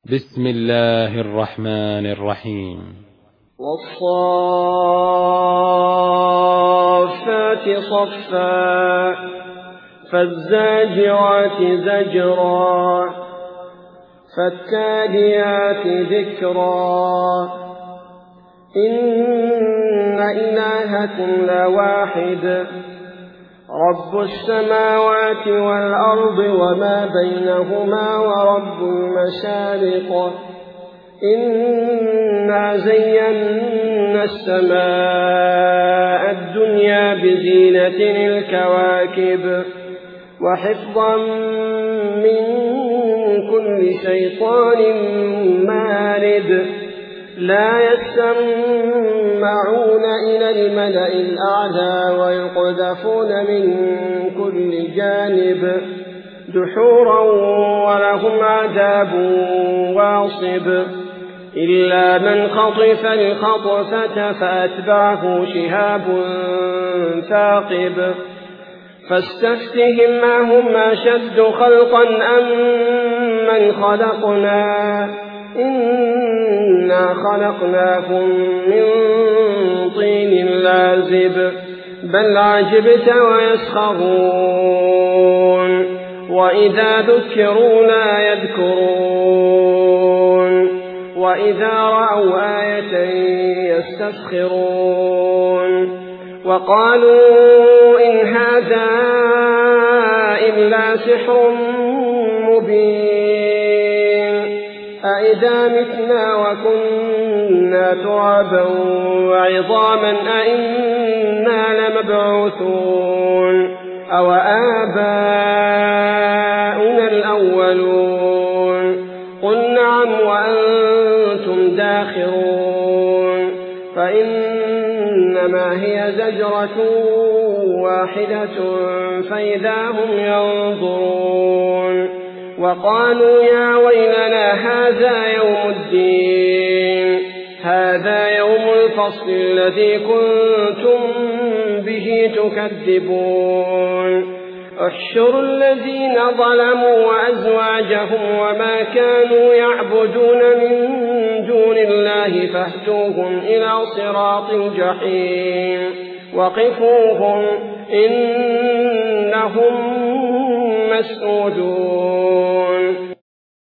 بسم الله الرحمن الرحيم. والصافات صفا فالزاجرات زجرا فالتاليات ذكرا إن إلهكم لواحد رب السماوات والأرض وما بينهما ورب المشارق إنا زينا السماء الدنيا بزينة الكواكب وحفظا من كل شيطان مارد لا يسمعون إلى الملأ الأعلى ويقذفون من كل جانب دحورا ولهم عذاب واصب إلا من خطف الخطفة فأتبعه شهاب ثاقب فاستفتهم أهم أشد خلقا أم من خلقنا إنا خلقناكم من طين لازب بل عجبت ويسخرون وإذا ذكروا لا يذكرون وإذا رأوا آية يستسخرون وقالوا إن هذا إلا سحر مبين أإذا متنا وكنا ترابا وعظاما أإنا لمبعوثون أو آباؤنا الأولون قل نعم وأنتم داخرون فإنما هي زجرة واحدة فإذا هم ينظرون وقالوا يا ويلنا هذا يوم الدين هذا يوم الفصل الذي كنتم به تكذبون احشروا الذين ظلموا وأزواجهم وما كانوا يعبدون من دون الله فاهدوهم إلى صراط الجحيم وقفوهم إنهم مسؤولون